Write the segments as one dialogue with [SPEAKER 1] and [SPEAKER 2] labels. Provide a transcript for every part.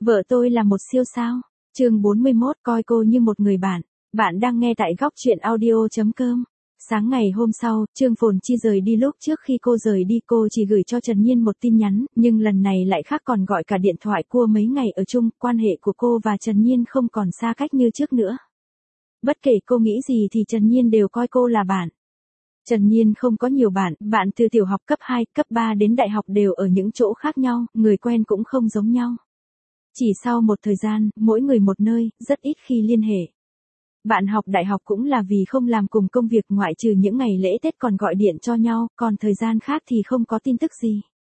[SPEAKER 1] Vợ tôi là một siêu sao. Chương 41, coi cô như một người bạn. Bạn đang nghe tại góc truyện audio.com. Sáng ngày hôm sau, Trương Phồn Chi rời đi. Lúc trước khi cô rời đi cô chỉ gửi cho Trần Nhiên một tin nhắn, nhưng lần này lại khác, còn gọi cả điện thoại cua mấy ngày ở chung. Quan hệ của cô và Trần Nhiên không còn xa cách như trước nữa. Bất kể cô nghĩ gì thì Trần Nhiên đều coi cô là bạn. Trần Nhiên không có nhiều bạn, bạn từ tiểu học cấp 2, cấp 3 đến đại học đều ở những chỗ khác nhau, người quen cũng không giống nhau. Chỉ sau một thời gian, mỗi người một nơi, rất ít khi liên hệ. Bạn học đại học cũng là vì không làm cùng công việc, ngoại trừ những ngày lễ Tết còn gọi điện cho nhau, còn thời gian khác thì không có tin tức gì.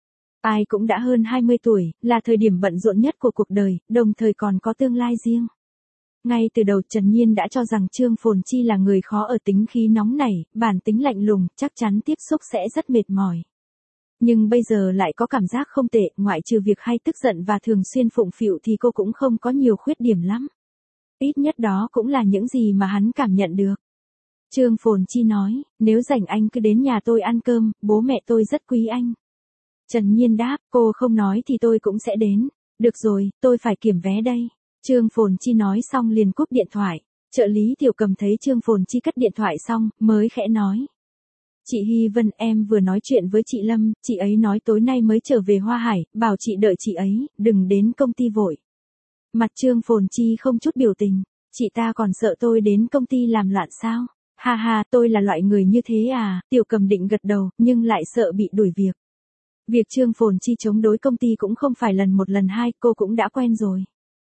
[SPEAKER 1] Ai cũng đã hơn 20 tuổi, là thời điểm bận rộn nhất của cuộc đời, đồng thời còn có tương lai riêng. Ngay từ đầu Trần Nhiên đã cho rằng Trương Phồn Chi là người khó ở, tính khí nóng nảy, bản tính lạnh lùng, chắc chắn tiếp xúc sẽ rất mệt mỏi. Nhưng bây giờ lại có cảm giác không tệ, ngoại trừ việc hay tức giận và thường xuyên phụng phịu thì cô cũng không có nhiều khuyết điểm lắm. Ít nhất đó cũng là những gì mà hắn cảm nhận được. Trương Phồn Chi nói, nếu rảnh anh cứ đến nhà tôi ăn cơm, bố mẹ tôi rất quý anh. Trần Nhiên đáp, cô không nói thì tôi cũng sẽ đến. Được rồi, tôi phải kiểm vé đây. Trương Phồn Chi nói xong liền cúp điện thoại. Trợ lý Tiểu Cầm thấy Trương Phồn Chi cất điện thoại xong, mới khẽ nói. Chị Hy Vân, em vừa nói chuyện với chị Lâm, chị ấy nói tối nay mới trở về Hoa Hải, bảo chị đợi chị ấy, đừng đến công ty vội. Mặt Trương Phồn Chi không chút biểu tình, chị ta còn sợ tôi đến công ty làm loạn sao? Ha ha, tôi là loại người như thế à? Tiểu Cầm định gật đầu, nhưng lại sợ bị đuổi việc. Việc Trương Phồn Chi chống đối công ty cũng không phải lần một lần hai, cô cũng đã quen rồi.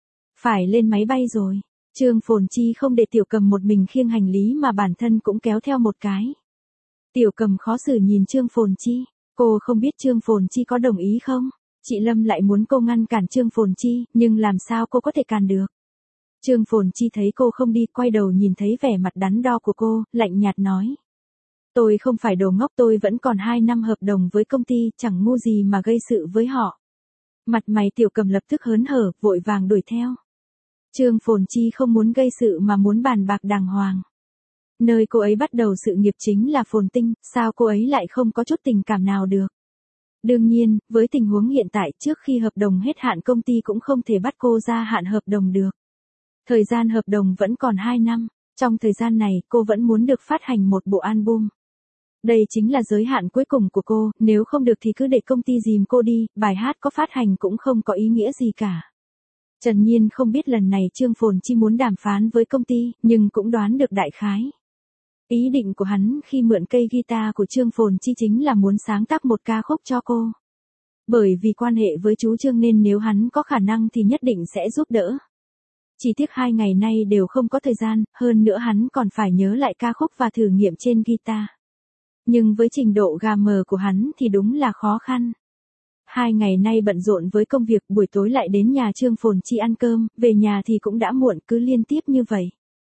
[SPEAKER 1] Phải lên máy bay rồi. Trương Phồn Chi không để Tiểu Cầm một mình khiêng hành lý mà bản thân cũng kéo theo một cái. Tiểu Cầm khó xử nhìn Trương Phồn Chi, cô không biết Trương Phồn Chi có đồng ý không? Chị Lâm lại muốn cô ngăn cản Trương Phồn Chi, nhưng làm sao cô có thể cản được? Trương Phồn Chi thấy cô không đi, quay đầu nhìn thấy vẻ mặt đắn đo của cô, lạnh nhạt nói. Tôi không phải đồ ngốc, tôi vẫn còn 2 năm hợp đồng với công ty, chẳng ngu gì mà gây sự với họ. Mặt mày Tiểu Cầm lập tức hớn hở, vội vàng đuổi theo. Trương Phồn Chi không muốn gây sự mà muốn bàn bạc đàng hoàng. Nơi cô ấy bắt đầu sự nghiệp chính là Phồn Tinh, sao cô ấy lại không có chút tình cảm nào được? Đương nhiên, với tình huống hiện tại, trước khi hợp đồng hết hạn công ty cũng không thể bắt cô gia hạn hợp đồng được. Thời gian hợp đồng vẫn còn 2 năm, trong thời gian này cô vẫn muốn được phát hành một bộ album. Đây chính là giới hạn cuối cùng của cô, nếu không được thì cứ để công ty dìm cô đi, bài hát có phát hành cũng không có ý nghĩa gì cả. Trần Nhiên không biết lần này Trương Phồn Chi muốn đàm phán với công ty, nhưng cũng đoán được đại khái. Ý định của hắn khi mượn cây guitar của Trương Phồn Chi chính là muốn sáng tác một ca khúc cho cô. Bởi vì quan hệ với chú Trương nên nếu hắn có khả năng thì nhất định sẽ giúp đỡ. Chỉ tiếc 2 ngày nay đều không có thời gian, hơn nữa hắn còn phải nhớ lại ca khúc và thử nghiệm trên guitar. Nhưng với trình độ gà mờ của hắn thì đúng là khó khăn. 2 ngày nay bận rộn với công việc, buổi tối lại đến nhà Trương Phồn Chi ăn cơm, về nhà thì cũng đã muộn, cứ liên tiếp như vậy.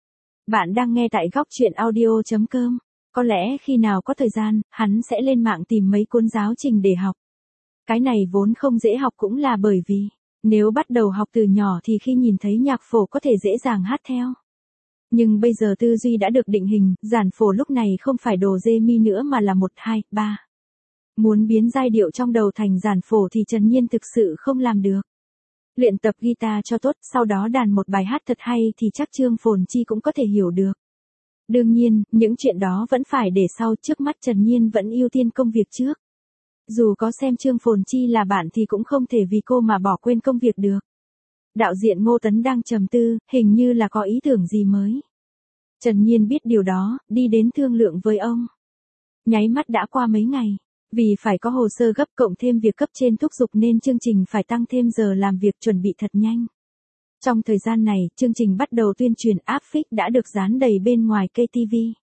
[SPEAKER 1] Bạn đang nghe tại góc truyện audio.com. Có lẽ khi nào có thời gian, hắn sẽ lên mạng tìm mấy cuốn giáo trình để học. Cái này vốn không dễ học cũng là bởi vì, nếu bắt đầu học từ nhỏ thì khi nhìn thấy nhạc phổ có thể dễ dàng hát theo. Nhưng bây giờ tư duy đã được định hình, giản phổ lúc này không phải đồ dê mi nữa mà là 1, 2, 3. Muốn biến giai điệu trong đầu thành giản phổ thì Trần Nhiên thực sự không làm được. Luyện tập guitar cho tốt, sau đó đàn một bài hát thật hay thì chắc Trương Phồn Chi cũng có thể hiểu được. Đương nhiên, những chuyện đó vẫn phải để sau, trước mắt Trần Nhiên vẫn ưu tiên công việc trước. Dù có xem Trương Phồn Chi là bạn thì cũng không thể vì cô mà bỏ quên công việc được. Đạo diễn Ngô Tấn đang trầm tư, hình như là có ý tưởng gì mới. Trần Nhiên biết điều đó, đi đến thương lượng với ông. Nháy mắt đã qua mấy ngày. Vì phải có hồ sơ gấp cộng thêm việc cấp trên thúc giục nên chương trình phải tăng thêm giờ làm việc, chuẩn bị thật nhanh. Trong thời gian này, chương trình bắt đầu tuyên truyền, áp phích đã được dán đầy bên ngoài KTV.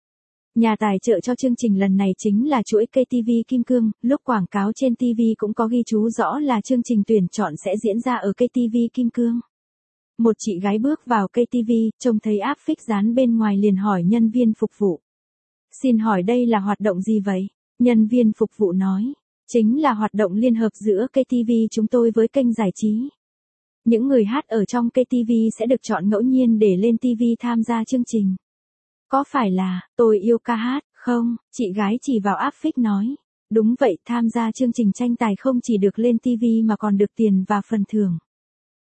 [SPEAKER 1] Nhà tài trợ cho chương trình lần này chính là chuỗi KTV Kim Cương, lúc quảng cáo trên TV cũng có ghi chú rõ là chương trình tuyển chọn sẽ diễn ra ở KTV Kim Cương. Một chị gái bước vào KTV, trông thấy áp phích dán bên ngoài liền hỏi nhân viên phục vụ. Xin hỏi đây là hoạt động gì vậy? Nhân viên phục vụ nói, chính là hoạt động liên hợp giữa KTV chúng tôi với kênh giải trí. Những người hát ở trong KTV sẽ được chọn ngẫu nhiên để lên TV tham gia chương trình. Có phải là, tôi yêu ca hát, không? Chị gái chỉ vào áp phích nói. Đúng vậy, tham gia chương trình tranh tài không chỉ được lên TV mà còn được tiền và phần thưởng.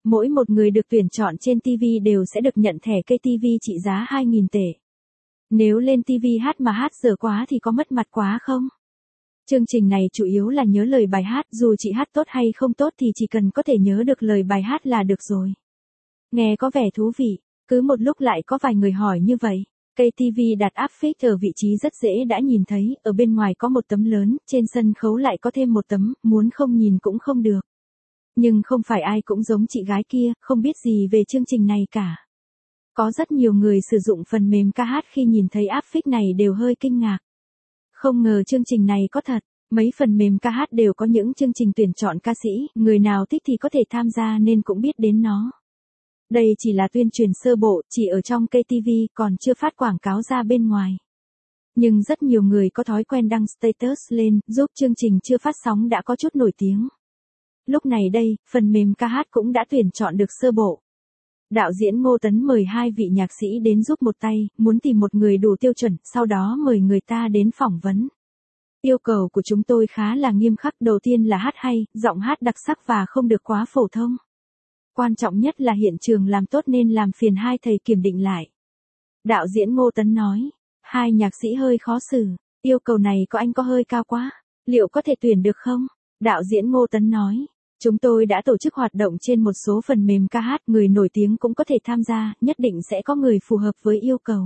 [SPEAKER 1] Mỗi một người được tuyển chọn trên TV đều sẽ được nhận thẻ cây TV trị giá 2.000 tệ. Nếu lên TV hát mà hát dở quá thì có mất mặt quá không? Chương trình này chủ yếu là nhớ lời bài hát, dù chị hát tốt hay không tốt thì chỉ cần có thể nhớ được lời bài hát là được rồi. Nghe có vẻ thú vị, cứ một lúc lại có vài người hỏi như vậy. Cây TV đặt áp phích ở vị trí rất dễ đã nhìn thấy, ở bên ngoài có một tấm lớn, trên sân khấu lại có thêm một tấm, muốn không nhìn cũng không được. Nhưng không phải ai cũng giống chị gái kia, không biết gì về chương trình này cả. Có rất nhiều người sử dụng phần mềm ca hát khi nhìn thấy áp phích này đều hơi kinh ngạc. Không ngờ chương trình này có thật, mấy phần mềm ca hát đều có những chương trình tuyển chọn ca sĩ, người nào thích thì có thể tham gia nên cũng biết đến nó. Đây chỉ là tuyên truyền sơ bộ, chỉ ở trong cây TV, còn chưa phát quảng cáo ra bên ngoài. Nhưng rất nhiều người có thói quen đăng status lên, giúp chương trình chưa phát sóng đã có chút nổi tiếng. Lúc này đây, phần mềm ca hát cũng đã tuyển chọn được sơ bộ. Đạo diễn Ngô Tấn mời 2 vị nhạc sĩ đến giúp một tay, muốn tìm một người đủ tiêu chuẩn, sau đó mời người ta đến phỏng vấn. Yêu cầu của chúng tôi khá là nghiêm khắc, đầu tiên là hát hay, giọng hát đặc sắc và không được quá phổ thông. Quan trọng nhất là hiện trường làm tốt nên làm phiền 2 thầy kiểm định lại. Đạo diễn Ngô Tấn nói, 2 nhạc sĩ hơi khó xử, yêu cầu này của anh có hơi cao quá, liệu có thể tuyển được không? Đạo diễn Ngô Tấn nói, chúng tôi đã tổ chức hoạt động trên một số phần mềm ca hát, người nổi tiếng cũng có thể tham gia, nhất định sẽ có người phù hợp với yêu cầu.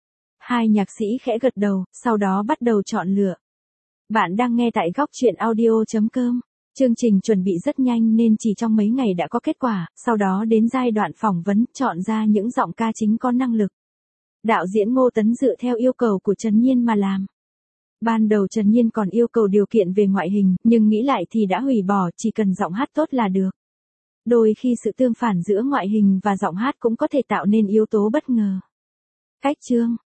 [SPEAKER 1] 2 nhạc sĩ khẽ gật đầu, sau đó bắt đầu chọn lựa. Bạn đang nghe tại góc truyện audio.com. Chương trình chuẩn bị rất nhanh nên chỉ trong mấy ngày đã có kết quả, sau đó đến giai đoạn phỏng vấn, chọn ra những giọng ca chính có năng lực. Đạo diễn Ngô Tấn dựa theo yêu cầu của Trần Nhiên mà làm. Ban đầu Trần Nhiên còn yêu cầu điều kiện về ngoại hình, nhưng nghĩ lại thì đã hủy bỏ, chỉ cần giọng hát tốt là được. Đôi khi sự tương phản giữa ngoại hình và giọng hát cũng có thể tạo nên yếu tố bất ngờ. Cách chương